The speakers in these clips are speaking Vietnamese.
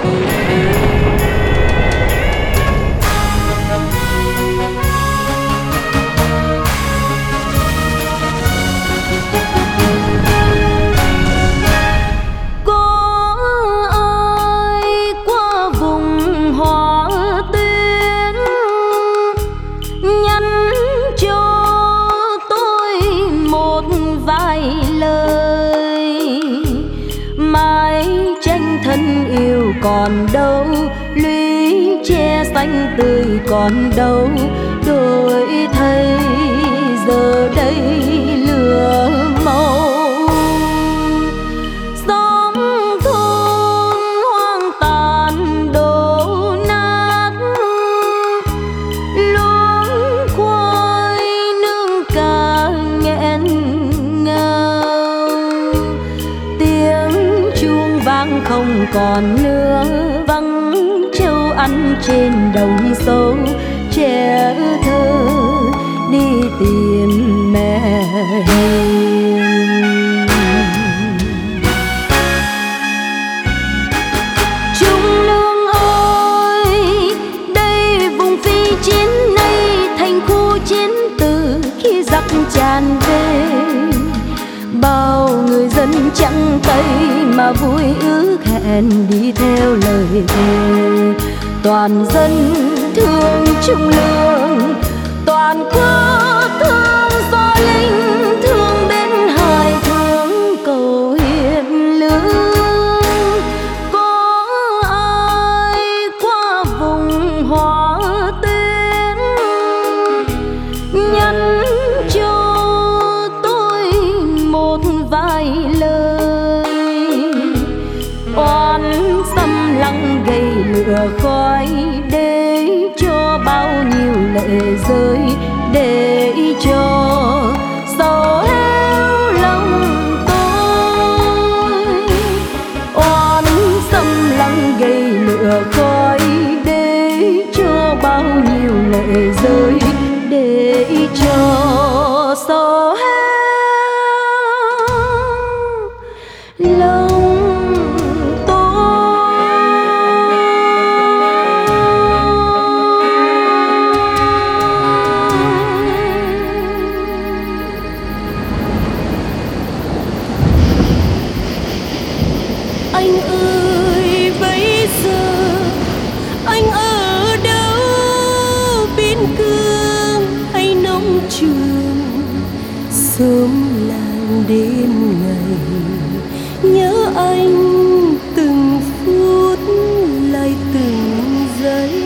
Còn đâu lũy che xanh tươi còn đâu, đổi thay giờ đây lửa màu. Xóm thôn hoang tàn đổ nát, luống khoai nương cá nghẹn ngào, tiếng chuông vang không còn nữa, vắng trâu ăn trên đồng sâu. Trẻ thơ đi tìm mẹ hiền. Trung Lương ơi, đây vùng phi chiến nay thành khu chiến từ khi giặc tràn về. Bao người dân trắng tay mà vui ước hẹn đi theo lời thề. Toàn dân thương Trung Lương, toàn quốc thương Gio Linh, thương bên hải thương cầu hiền lương. Có ai qua vùng Hóa Tuyến nhắn cho tôi một vài lời? Oán xâm lăng gây lửa khói, để cho bao nhiêu lệ rơi, để cho sầu héo lòng tôi. Oán xâm lăng gây lửa khói, để cho bao nhiêu lệ rơi, để cho sầu héo lòng. Anh ơi, bây giờ anh ở đâu? Biên cương hay nông trường? Sớm làng đêm ngày, nhớ anh từng phút lại từng giây.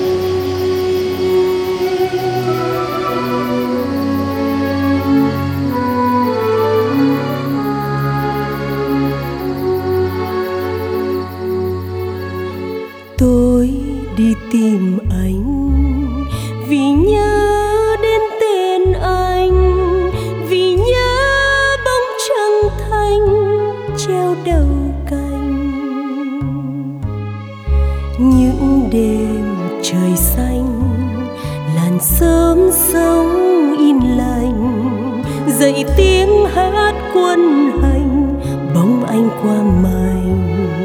Tôi đi tìm anh vì nhớ đến tên anh, vì nhớ bóng trăng thanh treo đầu cành. Những đêm trời xanh, làn sớm sống in lành, dậy tiếng hát quân hành, bóng anh qua mảnh.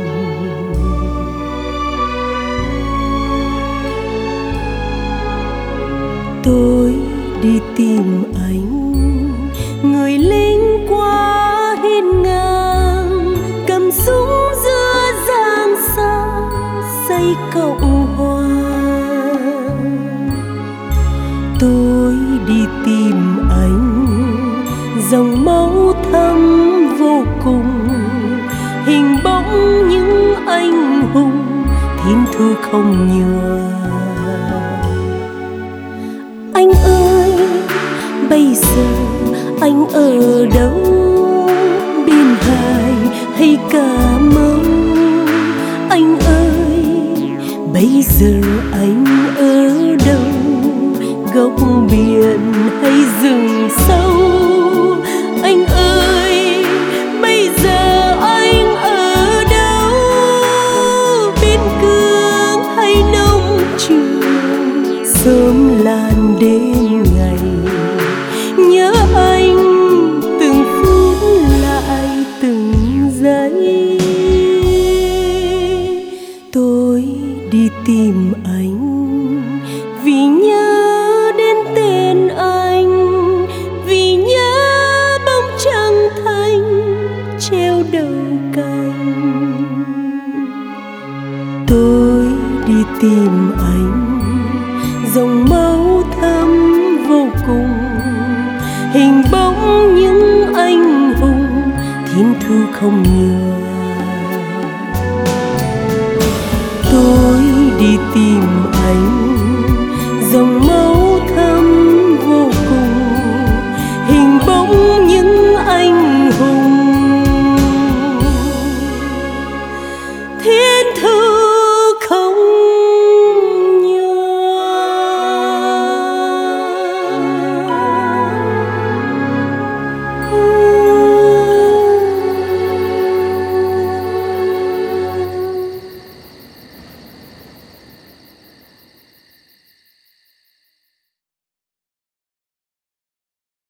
Tôi đi tìm anh, người lính quá hiên ngang, cầm súng giữa giang xa xây Cộng Hòa. Tôi đi tìm anh, dòng máu thấm vô cùng, hình bóng những anh hùng thiên thu không nhòa. Anh ơi, bây giờ anh ở đâu? Biên Hải hay Cà Mau? Anh ơi, bây giờ anh ở đâu? Góc biển hay rừng sâu? Anh ơi, bây giờ anh ở đâu? Biên cương hay nông trường? Sớm làn đêm ngày, nhớ anh từng phút lại từng giây. Tôi đi tìm anh vì nhớ đến tên anh, vì nhớ bóng trăng thanh treo đầu cành. Tôi đi tìm anh dòng máu thắm vô cùng, hình bóng những anh hùng thiên thu không nhường.